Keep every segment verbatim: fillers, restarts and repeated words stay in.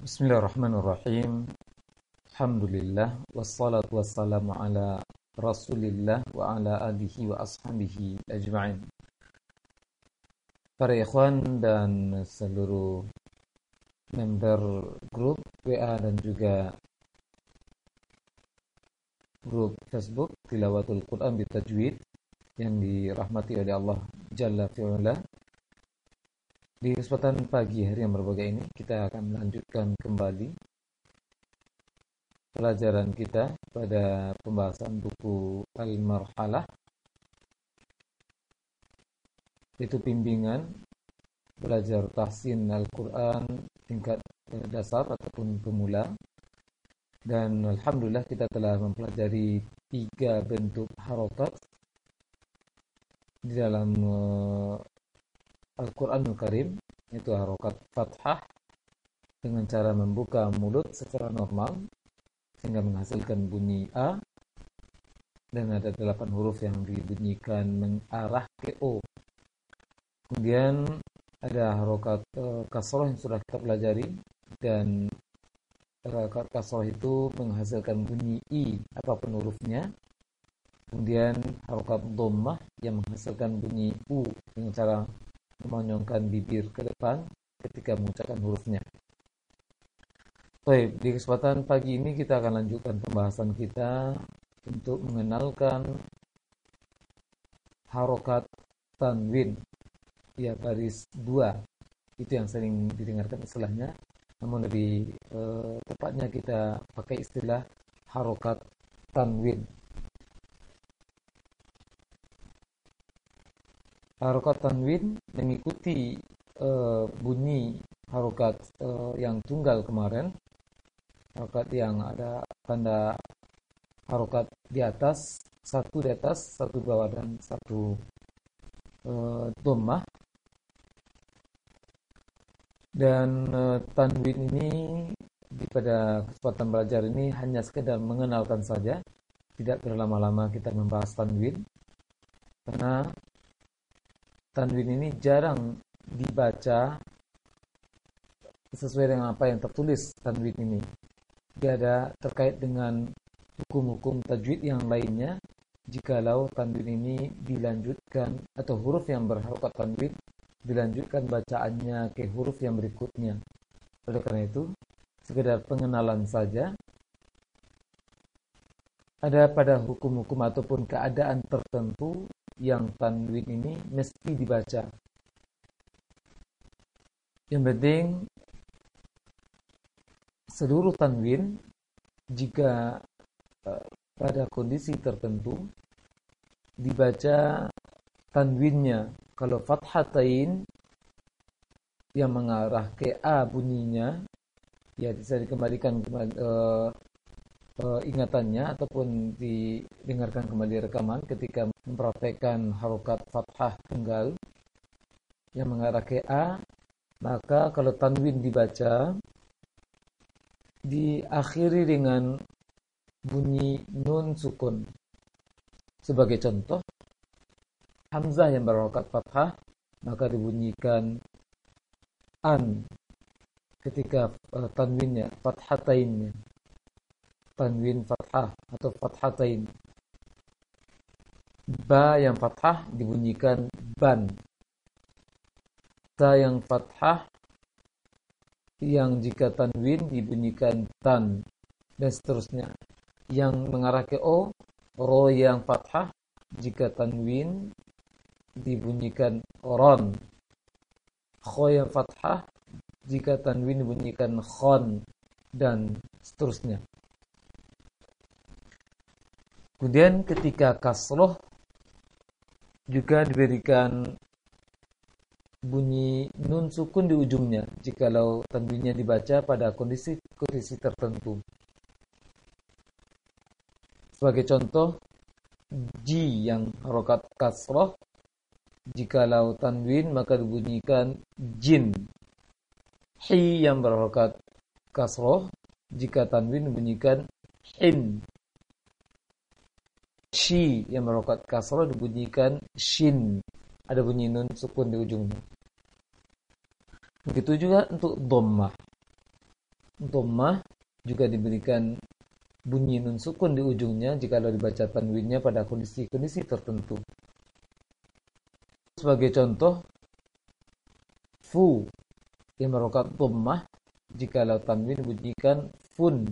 Bismillahirrahmanirrahim. Alhamdulillah wassalatu wassalamu ala Rasulillah wa ala alihi wa ashabihi ajma'in. Para ikhwan dan seluruh member grup W A dan juga grup Facebook Tilawatul Quran Bitajwid yang dirahmati oleh Allah Jalla fi'ala. Di kesempatan pagi hari yang berbahagia ini kita akan melanjutkan kembali pelajaran kita pada pembahasan buku Al-Marhalah, yaitu bimbingan belajar tahsin Al-Quran tingkat dasar ataupun pemula. Dan alhamdulillah kita telah mempelajari tiga bentuk harokat di dalam uh, Al-Quranul Karim, yaitu harokat fathah dengan cara membuka mulut secara normal sehingga menghasilkan bunyi A, dan ada delapan huruf yang dibunyikan mengarah ke O. Kemudian ada harokat uh, kasroh yang sudah kita pelajari, dan harokat kasroh itu menghasilkan bunyi I apapun hurufnya. Kemudian harokat dhammah yang menghasilkan bunyi U dengan cara memonyongkan bibir ke depan ketika mengucapkan hurufnya. Baik, di kesempatan pagi ini kita akan lanjutkan pembahasan kita untuk mengenalkan harokat tanwin, ya, baris dua. Itu yang sering didengarkan istilahnya, namun lebih eh, tepatnya kita pakai istilah harokat tanwin. Harokat tanwin mengikuti uh, bunyi harokat uh, yang tunggal kemarin, harokat yang ada tanda harokat di atas, satu di atas, satu di bawah, dan satu uh, dhammah. Dan uh, tanwin ini di pada kesempatan belajar ini hanya sekedar mengenalkan saja, tidak berlama-lama kita membahas tanwin, karena tanwin ini jarang dibaca sesuai dengan apa yang tertulis tanwin ini. Dia ada terkait dengan hukum-hukum tajwid yang lainnya jikalau tanwin ini dilanjutkan, atau huruf yang berharokat tanwin dilanjutkan bacaannya ke huruf yang berikutnya. Oleh karena itu, sekedar pengenalan saja. Ada pada hukum-hukum ataupun keadaan tertentu yang tanwin ini mesti dibaca. Yang penting seluruh tanwin, jika uh, pada kondisi tertentu dibaca tanwinnya, kalau fathatain yang mengarah ke A bunyinya, ya bisa dikembalikan kembali, uh, uh, ingatannya ataupun didengarkan kembali rekaman ketika mempraktekkan harokat fathah tunggal yang mengarah ke A. Maka kalau tanwin dibaca diakhiri dengan bunyi nun sukun. Sebagai contoh, hamzah yang berharokat fathah maka dibunyikan an ketika uh, tanwinnya, fathatainnya, tanwin fathah atau fathatain. Ba yang fathah dibunyikan ban. Ta yang fathah yang jika tanwin dibunyikan tan, dan seterusnya. Yang mengarah ke O, ro yang fathah jika tanwin dibunyikan ron. Kho yang fathah jika tanwin dibunyikan khon, dan seterusnya. Kemudian ketika kasroh juga diberikan bunyi nun sukun di ujungnya jikalau tanwinnya dibaca pada kondisi-kondisi tertentu. Sebagai contoh, ji yang harokat kasroh, jikalau tanwin maka dibunyikan jin. Hi yang berharokat kasroh, jika tanwin dibunyikan hin. Shi yang berharokat kasroh dibunyikan shin. Ada bunyi nun sukun di ujungnya. Begitu juga untuk dhammah. dhammah juga diberikan bunyi nun sukun di ujungnya jikalau dibaca tanwinnya pada kondisi-kondisi tertentu. Sebagai contoh, fu yang merokat dhammah jikalau tanwin dibunyikan fun.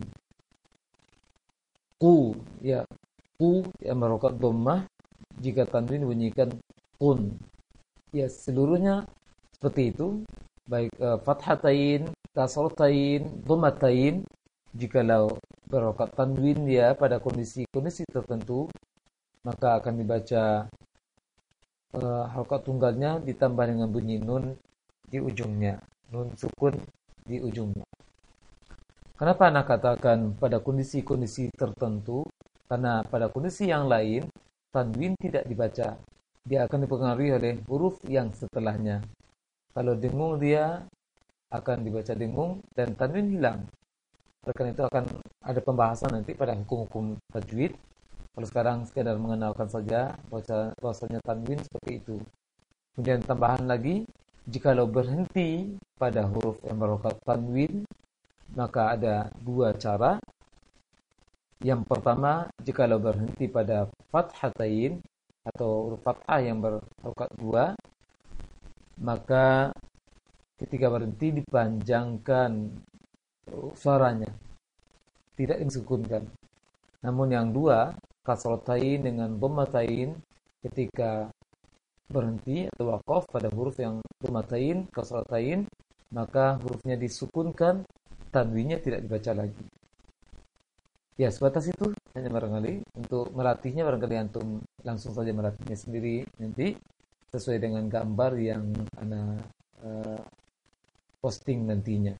Ku ya ku yang merokat dhammah jika tanwin dibunyikan kun. Ya, seluruhnya seperti itu, baik uh, fathatain, kasratain, dhammatain, jikalau berokat tanwin ya pada kondisi-kondisi tertentu, maka akan dibaca uh, harokat tunggalnya ditambah dengan bunyi nun di ujungnya, nun sukun di ujungnya. Kenapa anak katakan pada kondisi-kondisi tertentu? Karena pada kondisi yang lain tanwin tidak dibaca, dia akan dipengaruhi oleh huruf yang setelahnya. Kalau dengung dia akan dibaca dengung dan tanwin hilang. Karena itu akan ada pembahasan nanti pada hukum-hukum tajwid. Kalau sekarang sekedar mengenalkan saja bahwasanya tanwin seperti itu. Kemudian tambahan lagi, jikalau berhenti pada huruf yang berokat tanwin, maka ada dua cara. Yang pertama, jikalau berhenti pada fathatain atau huruf fathah yang berharokat dua, maka ketika berhenti dipanjangkan suaranya, tidak disukunkan. Namun yang dua, kasratain dengan dhammatain, ketika berhenti atau waqaf pada huruf yang dhammatain, kasratain, maka hurufnya disukunkan, tanwinnya tidak dibaca lagi. Ya, sebatas itu hanya barangkali. Untuk melatihnya barangkali antum langsung saja melatihnya sendiri nanti sesuai dengan gambar yang ana uh, posting nantinya.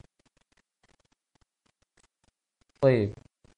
Baik.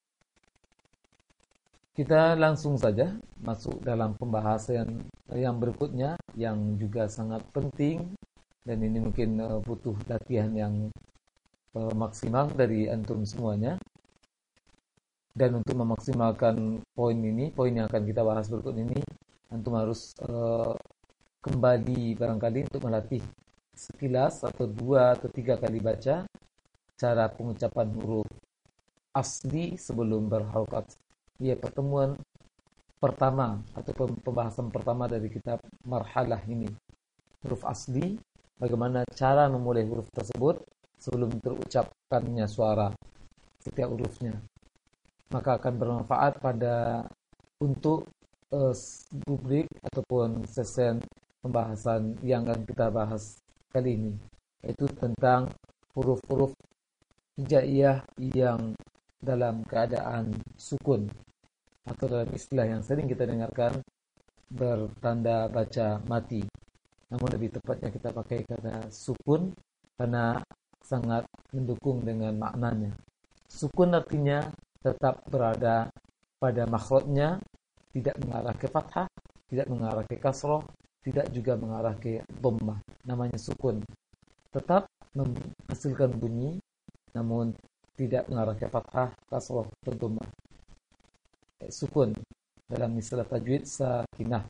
Kita langsung saja masuk dalam pembahasan yang berikutnya yang juga sangat penting dan ini mungkin uh, butuh latihan yang uh, maksimal dari antum semuanya. Dan untuk memaksimalkan poin ini, poin yang akan kita bahas berikut ini, antum harus uh, kembali barangkali untuk melatih sekilas atau dua atau tiga kali baca cara pengucapan huruf asli sebelum berharokat. Ya, pertemuan pertama atau pembahasan pertama dari kitab marhalah ini. Huruf asli, bagaimana cara memulai huruf tersebut sebelum terucapkannya suara setiap hurufnya. Maka akan bermanfaat pada untuk uh, rubrik ataupun sesi pembahasan yang akan kita bahas kali ini, yaitu tentang huruf-huruf hijaiyah yang dalam keadaan sukun atau dalam istilah yang sering kita dengarkan bertanda baca mati. Namun lebih tepatnya kita pakai kata sukun karena sangat mendukung dengan maknanya. Sukun artinya tetap berada pada makhrajnya, tidak mengarah ke fathah, tidak mengarah ke kasrah, tidak juga mengarah ke dhammah. Namanya sukun. Tetap menghasilkan bunyi, namun tidak mengarah ke fathah, kasrah, atau dhammah. Sukun dalam istilah tajwid sakinah.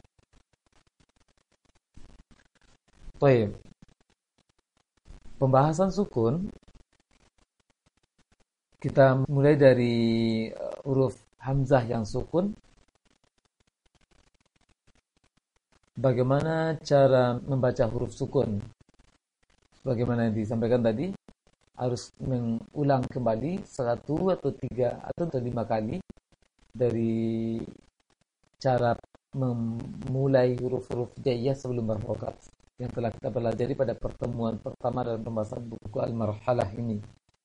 Baik. Pembahasan sukun kita mulai dari uh, huruf hamzah yang sukun. Bagaimana cara membaca huruf sukun? Bagaimana yang disampaikan tadi, harus mengulang kembali satu atau tiga atau lima kali dari cara memulai huruf-huruf hijaiyah sebelum berharokat yang telah kita pelajari pada pertemuan pertama dalam pembahasan buku Al-Marhalah ini.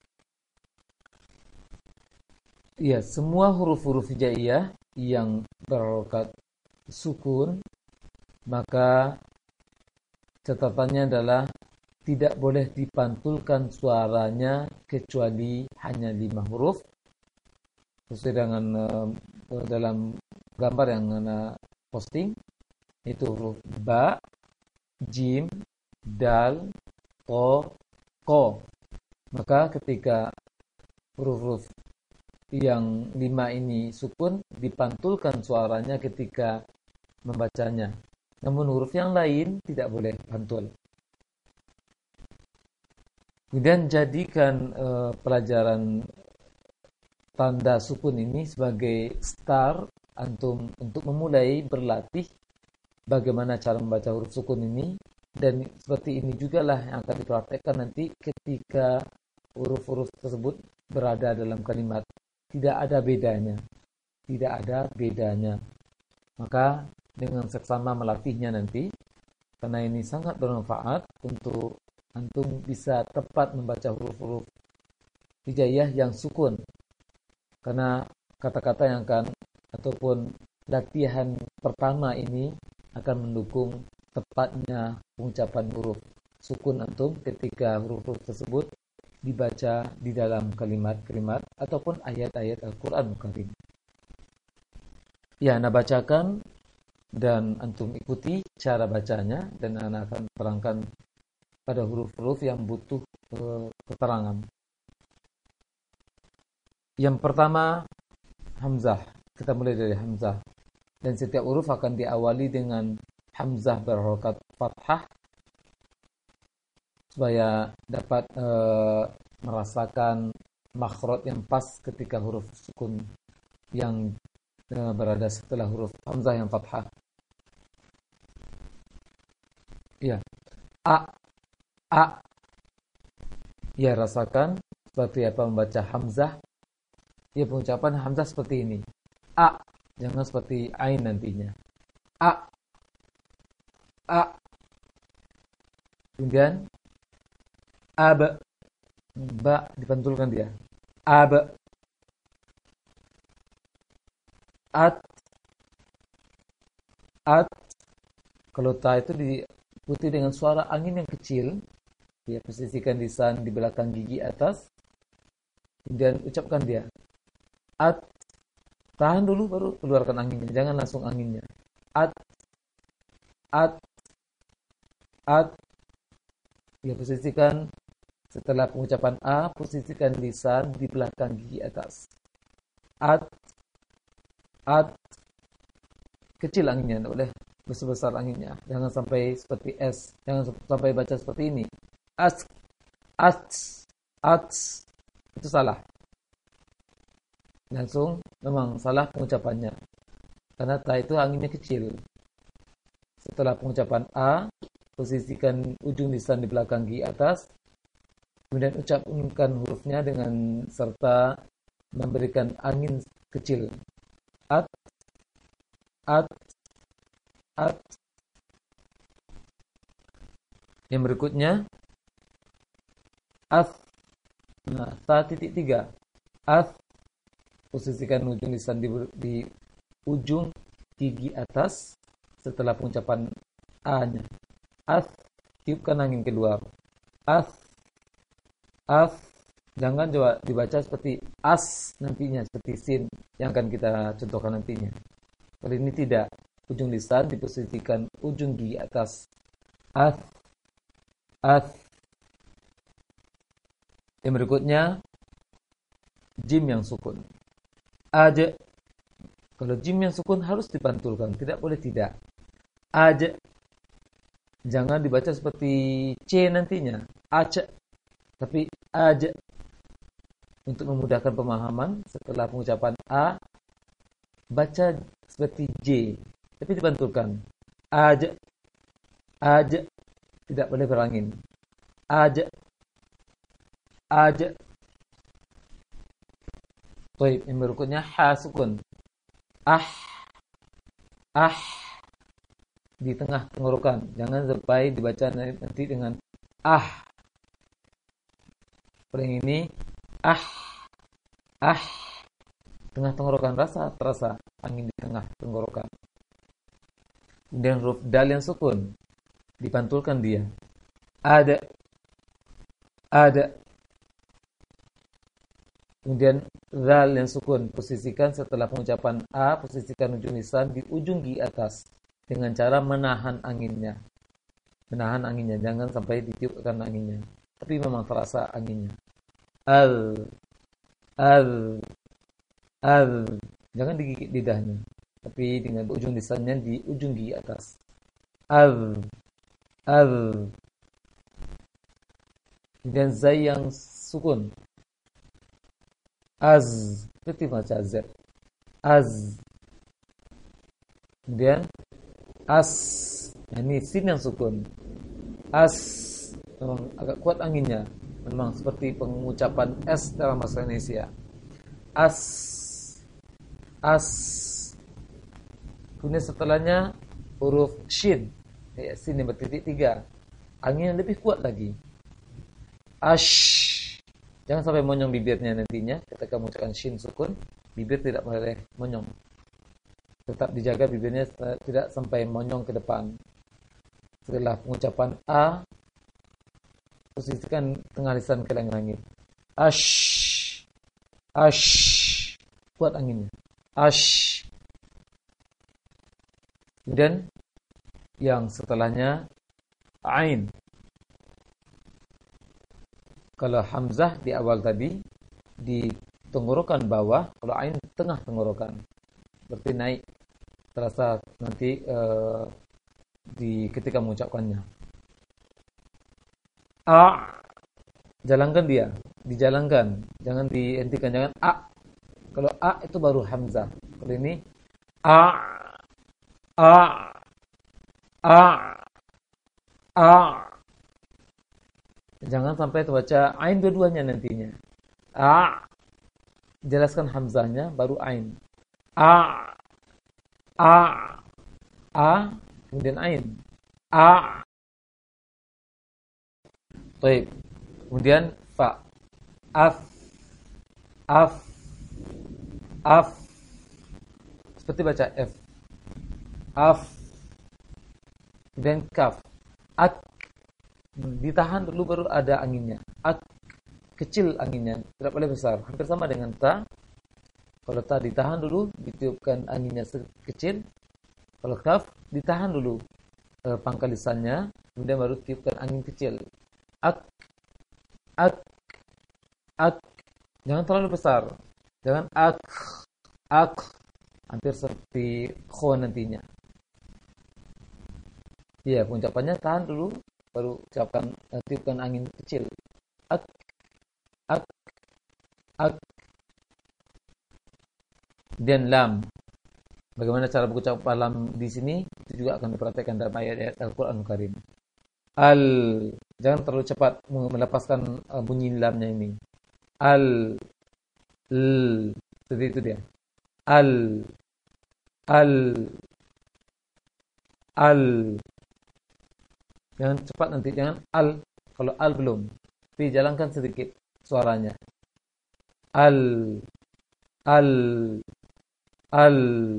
Ya, semua huruf-huruf hijaiyah yang berharokat sukun, maka catatannya adalah tidak boleh dipantulkan suaranya kecuali hanya lima huruf. Sesuai dengan uh, dalam gambar yang ana posting, itu huruf ba, jim, dal, to, ko. Maka ketika huruf-huruf yang lima ini sukun, dipantulkan suaranya ketika membacanya. Namun huruf yang lain tidak boleh pantul. Kemudian jadikan uh, pelajaran tanda sukun ini sebagai start antum untuk memulai berlatih bagaimana cara membaca huruf sukun ini, dan seperti ini juga lah yang akan dipraktekkan nanti ketika huruf-huruf tersebut berada dalam kalimat. Tidak ada bedanya. Tidak ada bedanya. Maka dengan seksama melatihnya nanti, karena ini sangat bermanfaat untuk antum bisa tepat membaca huruf-huruf hijaiyah yang sukun. Karena kata-kata yang akan ataupun latihan pertama ini akan mendukung tepatnya pengucapan huruf sukun antum ketika huruf-huruf tersebut dibaca di dalam kalimat-kalimat ataupun ayat-ayat Al-Quran Karim. Ya, Anda bacakan dan antum ikuti cara bacanya, dan Anda akan terangkan pada huruf-huruf yang butuh uh, keterangan. Yang pertama, hamzah. Kita mulai dari hamzah. Dan setiap huruf akan diawali dengan hamzah berharokat fathah supaya dapat e, merasakan makhraj yang pas ketika huruf sukun yang e, berada setelah huruf hamzah yang fathah. Ya. A. A. Ya, rasakan seperti apa membaca hamzah. Ya, pengucapan hamzah seperti ini. A. Jangan seperti ain nantinya. A. A. Kemudian ab. Ba dipantulkan dia. Ab. At. At. Kalau ta itu diikuti dengan suara angin yang kecil. Ya, posisikan lisan di belakang gigi atas. Kemudian ucapkan dia. At. Tahan dulu baru keluarkan anginnya. Jangan langsung anginnya. At. At. At. Ya, posisikan setelah pengucapan A, posisikan lisan di belakang gigi atas. At. At. Kecil anginnya, tidak boleh besar-besar anginnya. Jangan sampai seperti S. Jangan sampai baca seperti ini. As. At. At. Itu salah. Langsung memang salah pengucapannya. Karena ta itu anginnya kecil. Setelah pengucapan A, posisikan ujung lisan di belakang gigi atas. Kemudian ucapkan hurufnya dengan serta memberikan angin kecil. At. At. At. Yang berikutnya. As. Nah, ta titik tiga. As. Posisikan ujung lisan di, di ujung gigi atas setelah pengucapan A-nya. As. Tiupkan angin keluar. As. As. Jangan coba dibaca seperti as nantinya, seperti sin yang akan kita contohkan nantinya. Kali ini tidak. Ujung lisan diposisikan ujung gigi atas. As. As. Yang berikutnya, jim yang sukun. Aja. Kalau jim yang sukun harus dipantulkan, tidak boleh tidak. Aja. Jangan dibaca seperti C nantinya. Aja. Tapi aja. Untuk memudahkan pemahaman, setelah pengucapan A, baca seperti J. Tapi dipantulkan. Aja. Aja. Tidak boleh berangin. Aja. Aja. Baik, yang berikutnya ha sukun. Ah. Ah. Di tengah tenggorokan. Jangan sampai dibaca nanti dengan ah. Seperti ini. Ah. Ah. Tengah tenggorokan, rasa terasa angin di tengah tenggorokan. Kemudian huruf dal yang sukun. Dipantulkan dia. Ada. Ada. Kemudian zal yang sukun, posisikan setelah pengucapan A, posisikan ujung lisan di ujung gigi atas dengan cara menahan anginnya. Menahan anginnya, jangan sampai ditiupkan anginnya. Tapi memang terasa anginnya. Al, al, al. Jangan digigit lidahnya, tapi dengan ujung lisannya di ujung gigi atas. Al, al. Kemudian zai yang sukun. Az. Seperti baca z. Az. Kemudian as. Nah, ini sin yang sukun. As. Memang agak kuat anginnya. Memang seperti pengucapan S dalam bahasa Indonesia. As. As. Kemudian setelahnya huruf shin. Ya, sin yang bertitik tiga. Angin yang lebih kuat lagi. Ash. Jangan sampai monyong bibirnya nantinya ketika mengucapkan shin sukun, bibir tidak boleh monyong. Tetap dijaga bibirnya tidak sampai monyong ke depan. Setelah pengucapan a, posisikan tengah lisan ke langit. Ash. Ash. Kuat anginnya. Ash. Kemudian yang setelahnya ain. Kalau hamzah di awal tadi di tenggorokan bawah, kalau ain tengah tenggorokan. Berarti naik terasa nanti uh, di ketika mengucapkannya. A, jalankan dia, dijalankan, jangan dihentikan, jangan a. Kalau a itu baru hamzah. Kalau ini a, a, a, a. Jangan sampai terbaca ain dua-duanya nantinya. A, jelaskan hamzahnya baru ain. A, a, a, kemudian ain. A. Baik. Kemudian fa. Af. Af. Af. Seperti baca F. Af. Kemudian kaf. Ak. Ditahan dulu baru ada anginnya. Ak. Kecil anginnya, tidak boleh besar. Hampir sama dengan ta. Kalau ta ditahan dulu, ditiupkan anginnya kecil. Kalau kaf ditahan dulu e, pangkal lisannya, kemudian baru tiupkan angin kecil. Ak. Ak. Ak. Jangan terlalu besar. Jangan ak. Ak. Hampir seperti kho nantinya. Iya, pengucapannya tahan dulu, baru ucapkan, uh, tiupkan angin kecil. Ak. Ak. Ak. Dan lam. Bagaimana cara mengucap lam di sini? Itu juga akan diperhatikan dalam ayat-ayat Al-Quran Karim. Al. Jangan terlalu cepat melepaskan uh, bunyi lamnya ini. Al. L. Seperti itu dia. Al. Al. Al. Jangan cepat nanti, jangan al. Kalau al belum, tapi jalankan sedikit suaranya. Al. Al. Al.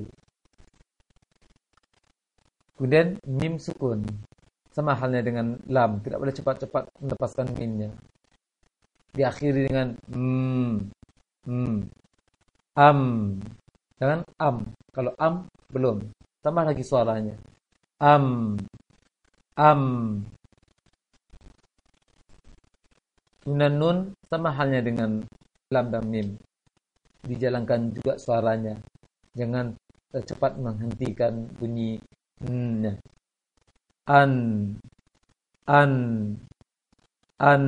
Kemudian mim sukun. Sama halnya dengan lam, tidak boleh cepat-cepat melepaskan mimnya. Diakhiri dengan mm, mm, am. Jangan am. Kalau am belum, tambah lagi suaranya. Am. Am. Kemudian nun sama halnya dengan lam dan mim. Dijalankan juga suaranya. Jangan cepat menghentikan bunyi n-nya. An. An. An.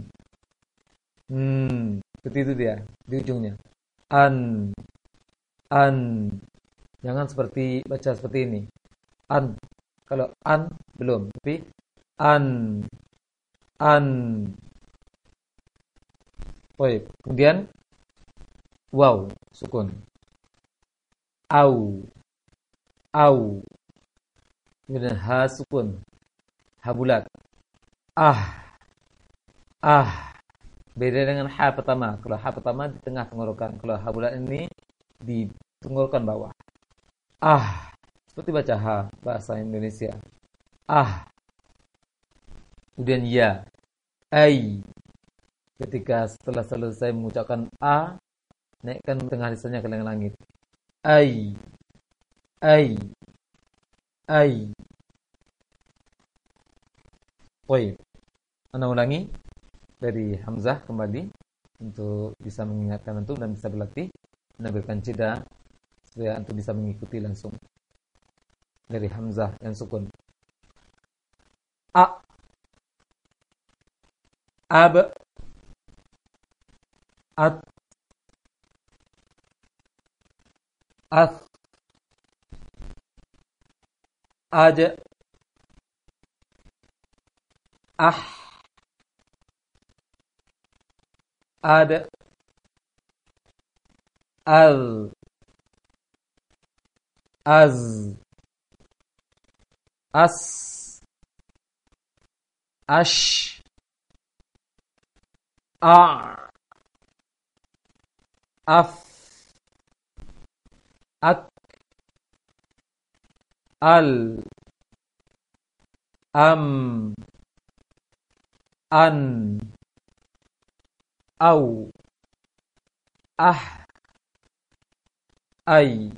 Hmm. Seperti itu dia di ujungnya. An. An. Jangan seperti baca seperti ini. An. Kalau an belum, tapi an. An. Baik. Kemudian waw sukun. Au. Au. Kemudian ha sukun. Ha bulat. Ah. Ah. Beda dengan ha pertama. Kalau ha pertama di tengah tenggorokan. Kalau ha bulat ini di tenggorokan bawah. Ah. Seperti baca ha bahasa Indonesia. Ah. Kemudian ya. Ai. Ketika setelah selesai mengucapkan a, naikkan tengah lisannya ke langit. Ai. Ai. Ai. Baik. Anda ulangi dari hamzah kembali untuk bisa mengingatkan antum dan bisa berlatih, menampilkan jeda supaya antum bisa mengikuti langsung dari hamzah yang sukun. A. ab, at, ath, aj, ah, ad, al, az, as, ash, a, af, ak, al, am, an, au, ah, ai.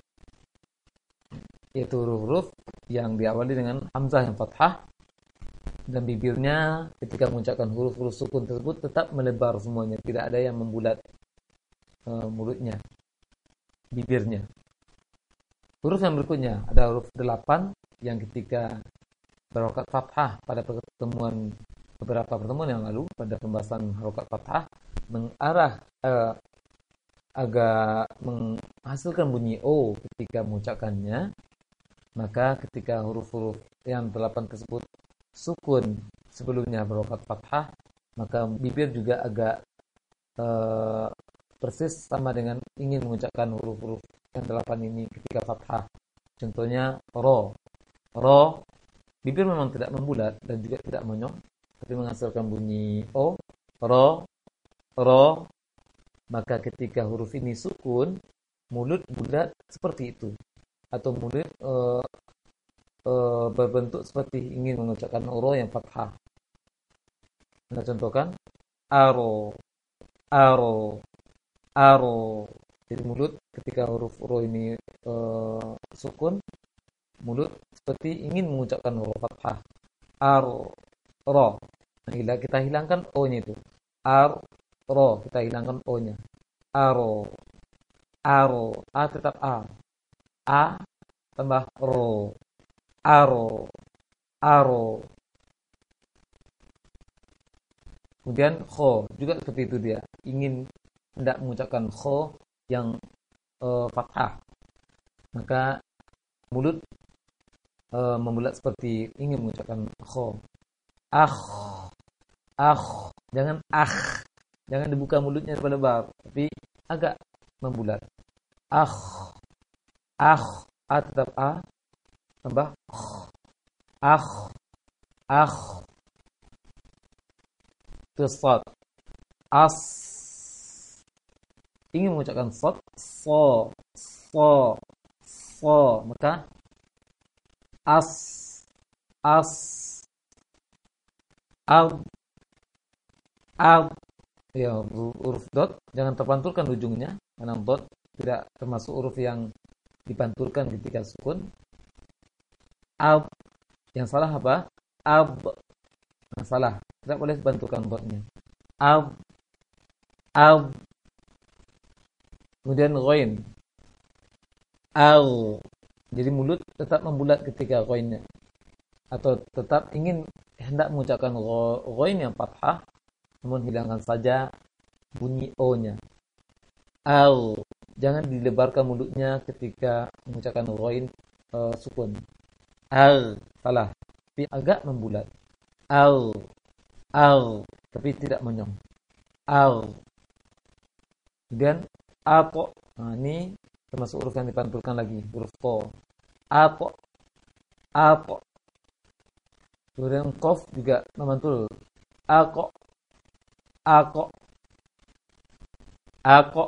Yaitu huruf-huruf yang diawali dengan hamzah yang fathah, dan bibirnya ketika mengucapkan huruf-huruf sukun tersebut tetap melebar semuanya, tidak ada yang membulat uh, mulutnya, bibirnya. Huruf yang berikutnya ada huruf delapan yang ketika berharokat fathah pada pertemuan beberapa pertemuan yang lalu pada pembahasan harokat fathah mengarah uh, agak menghasilkan bunyi o ketika mengucapkannya, maka ketika huruf-huruf yang delapan tersebut sukun sebelumnya berharokat fathah, maka bibir juga agak uh, persis sama dengan ingin mengucapkan huruf-huruf yang delapan ini ketika fathah. Contohnya ro, ro, bibir memang tidak membulat dan juga tidak monyong, tapi menghasilkan bunyi o, ro, ro. Maka ketika huruf ini sukun, mulut bulat seperti itu, atau mulut uh, uh, berbentuk seperti ingin mengucapkan ro yang fathah. Kita contohkan aro, aro, aro. Jadi mulut ketika huruf ro ini uh, sukun, mulut seperti ingin mengucapkan huruf fathah. Aro, ro. Nah, kita hilangkan o-nya itu. Ar, ro, kita hilangkan o-nya. Aro, aro, a tetap a. A tambah ro. Aro, aro. Kemudian kho, juga seperti itu dia. Ingin hendak mengucapkan kho yang uh, fathah, maka mulut uh, membulat seperti ingin mengucapkan kho. Ah, ah, jangan ah, jangan dibuka mulutnya lebar, tapi agak membulat. Ah, ah, a tetap a, tambah ah, ah. Terus sad, as, ingin mengucapkan sad, so, so, so, maka as, as, al, al. Ya, huruf dot jangan terpantulkan ujungnya, karena dot tidak termasuk huruf yang dipantulkan ketika sukun. Al, yang salah apa? Ab, nah, salah, tidak boleh dipantulkan dotnya. Ab, ab. Kemudian ghain, al. Jadi mulut tetap membulat ketika ghainnya, atau tetap ingin hendak mengucapkan ghain yang fathah, namun hilangkan saja bunyi o-nya. Al, jangan dilebarkan mulutnya ketika mengucapkan ghain uh, sukun. Al, salah, tapi agak membulat. Al, al, tapi tidak monyong. Al. Kemudian apo, nah ini termasuk huruf yang dipantulkan lagi, huruf to. Apo, apo. Kemudian kof juga memantul. Ako, ako, ako.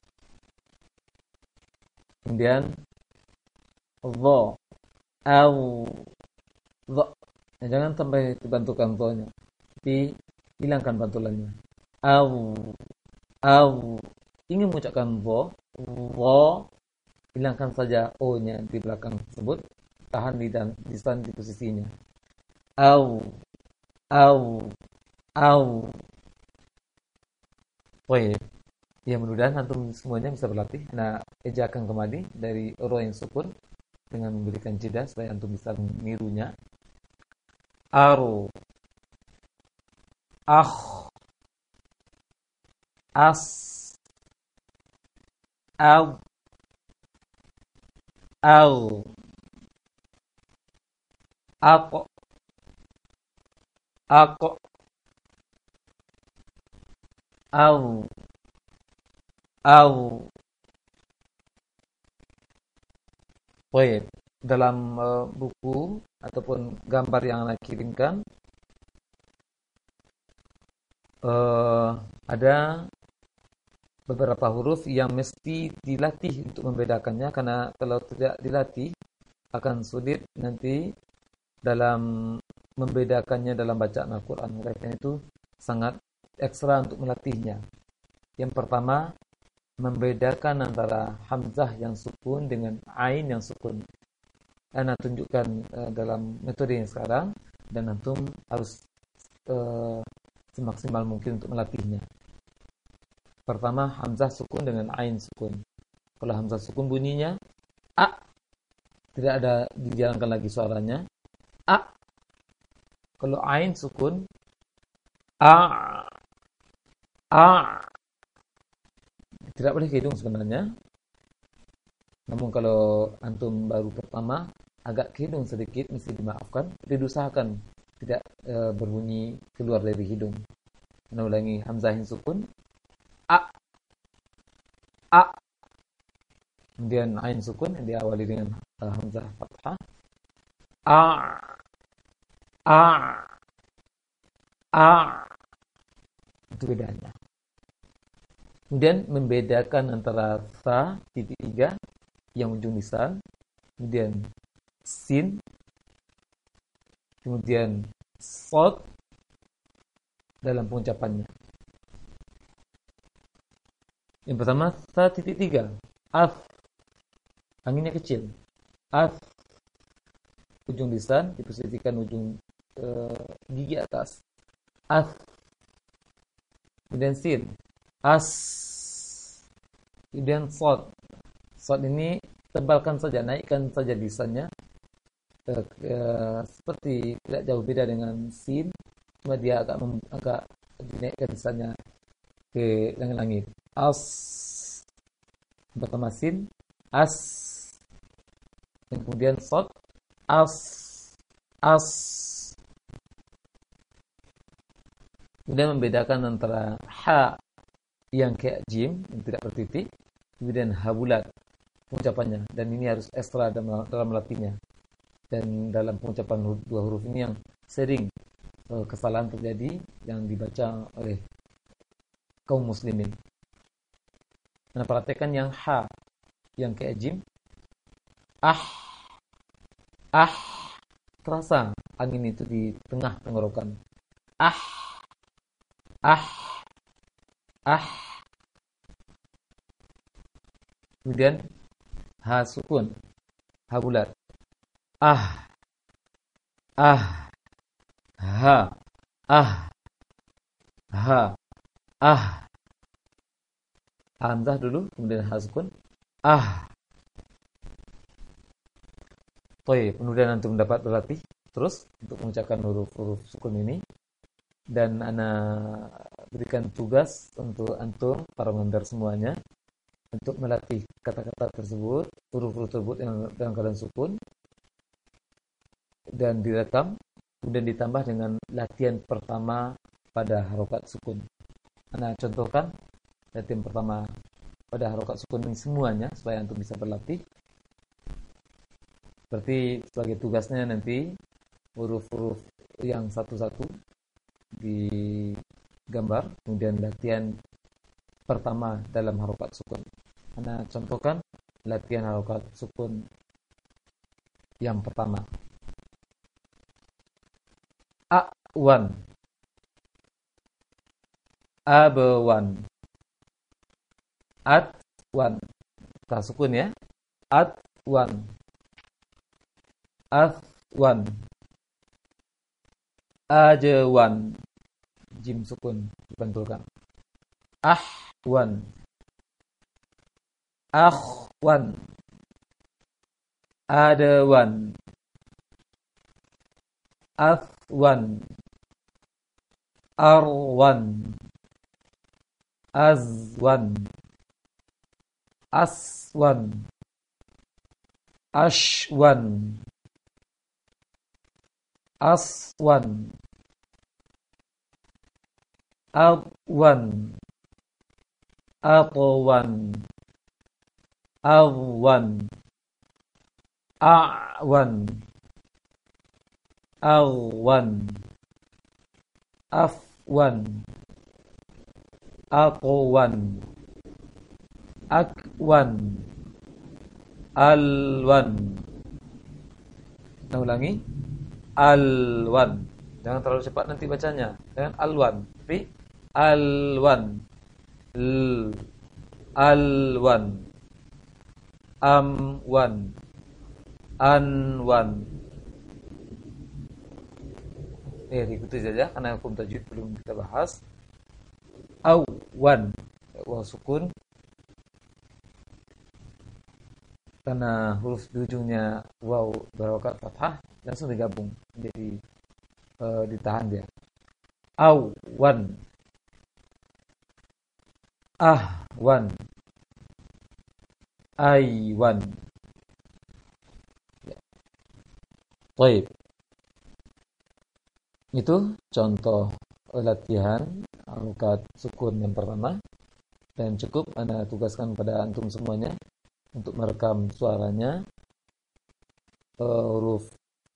Kemudian dho, au, dho. Nah, jangan sampai dibantulkan dho-nya, tapi hilangkan bantulannya. Au, au. Ingin mengucapkan dho, dho, hilangkan saja o-nya di belakang tersebut, tahan di dan di stand di posisinya. Au, au, au. Baik. Ya, mudah-mudahan antum semuanya bisa berlatih. Nah, ejakan kembali dari ro yang sukun dengan memberikan jeda supaya antum bisa menirunya. Aro, ah, as, au, au, ako, ako, au, au. Baik, dalam uh, buku ataupun gambar yang Anda kirimkan uh, ada beberapa huruf yang mesti dilatih untuk membedakannya, karena kalau tidak dilatih akan sulit nanti dalam membedakannya dalam bacaan Al-Quran. Oleh karena itu sangat ekstra untuk melatihnya. Yang pertama, membedakan antara hamzah yang sukun dengan ain yang sukun. Ana tunjukkan uh, dalam metode yang sekarang, dan antum harus uh, semaksimal mungkin untuk melatihnya. Pertama, hamzah sukun dengan ain sukun. Kalau hamzah sukun bunyinya a, tidak ada dijalankan lagi suaranya a. Kalau ain sukun a, a. Tidak boleh ke hidung sebenarnya. Namun kalau antum baru pertama, agak ke hidung sedikit, mesti dimaafkan. Diusahakan tidak e, berbunyi keluar dari hidung. Ana ulangi, hamzah yang sukun a, a. Kemudian ain sukun yang diawali dengan uh, hamzah fathah a, a, a. Itu bedanya. Kemudian membedakan antara sa titik tiga yang ujung lisan, kemudian sin, kemudian sod dalam pengucapannya. Yang pertama, sa titik tiga, af, anginnya kecil, af, ujung lisan diposisikan ujung uh, gigi atas, af. Kemudian sin, as, kemudian sod. Sod ini tebalkan saja, naikkan saja lisannya, uh, uh, seperti tidak jauh beda dengan sin, cuma dia agak mem, agak dinaikkan lisannya ke langit-langit. As, pertama sin, as, dan kemudian sod, as, as. Kemudian membedakan antara ha yang kayak jim, yang tidak bertitik, kemudian ha bulat pengucapannya, dan ini harus ekstra dalam, dalam melatihnya. Dan dalam pengucapan dua huruf ini yang sering uh, kesalahan terjadi yang dibaca oleh kaum muslimin. Nah, perhatikan yang ha yang kayak jim, ah, ah, terasa angin itu di tengah tenggorokan, ah, ah, ah. Kemudian ha sukun, ha bulat, ah, ah, ha, ah, ha, ah. Hamzah dulu, kemudian ha sukun, ah. Baik, kemudian antum dapat berlatih terus untuk mengucapkan huruf-huruf sukun ini, dan ana berikan tugas untuk antum para pendengar semuanya untuk melatih kata-kata tersebut, huruf-huruf tersebut yang dalam keadaan sukun, dan direkam, kemudian ditambah dengan latihan pertama pada harokat sukun. Ana contohkan latihan pertama pada harokat sukun ini semuanya supaya antum bisa berlatih. Berarti sebagai tugasnya nanti huruf-huruf yang satu-satu digambar, kemudian latihan pertama dalam harokat sukun. Ana contohkan latihan harokat sukun yang pertama. A'wan, abwan, atwan. Kita sukun ya. Atwan, athwan, ajwan. Jim sukun dibantulkan. Ahwan, akhwan, adawan, athwan, arwan, azwan, aswan, ashwan, aswan, arwan, arwan, arwan, a'wan, arwan, afwan, aqwan, akwan, alwan. Kita ulangi. Alwan. Jangan terlalu cepat nanti bacanya. Jangan alwan, tapi alwan. L, alwan, amwan, anwan. Eh, ikuti saja karena hukum tajwid belum kita bahas. Awan, waw sukun karena huruf di ujungnya waw berharokat fathah langsung digabung jadi e, ditahan dia. Awan, ahwan, aywan. Ya. Baik. Itu contoh latihan harokat sukun yang pertama, dan cukup Anda tugaskan pada antum semuanya untuk merekam suaranya uh, huruf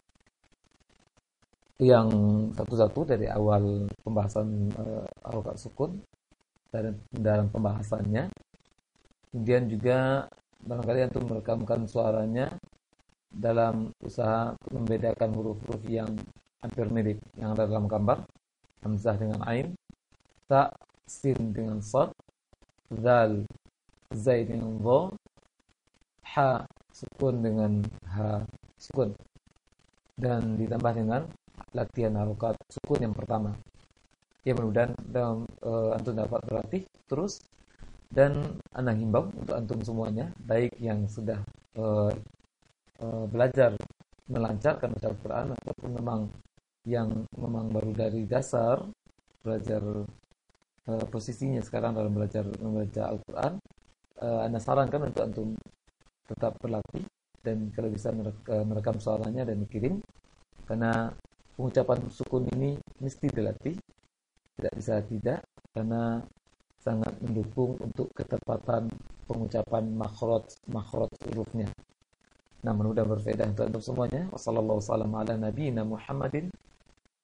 yang satu-satu dari awal pembahasan uh, harokat sukun dan dalam pembahasannya. Kemudian juga barangkali antum merekamkan suaranya dalam usaha membedakan huruf-huruf yang hampir mirip yang ada dalam gambar. Hamzah dengan ain, ta, sin dengan sad, zal, zai dengan dha, ha, sukun dengan ha, sukun. Dan ditambah dengan latihan harokat sukun yang pertama. Ya, mudah-mudahan dalam, uh, antum dapat berlatih terus. Dan ana himbau untuk antum semuanya, baik yang sudah uh, uh, belajar melancarkan baca Al-Quran ataupun memang yang memang baru dari dasar belajar uh, posisinya sekarang dalam belajar membaca Al-Quran, uh, Anda sarankan untuk antum tetap berlatih dan kalau bisa merekam suaranya dan dikirim, karena pengucapan sukun ini mesti dilatih, tidak bisa tidak, karena sangat mendukung untuk ketepatan pengucapan makhraj makhraj hurufnya. Nah, mudah-mudahan berfaedah untuk antum semuanya. Wassallallahu wasallam ala nabiyyina Muhammadin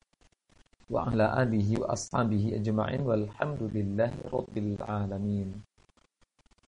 wa ala alihi wa ashabihi ajma'in walhamdulillahi rabbil alamin.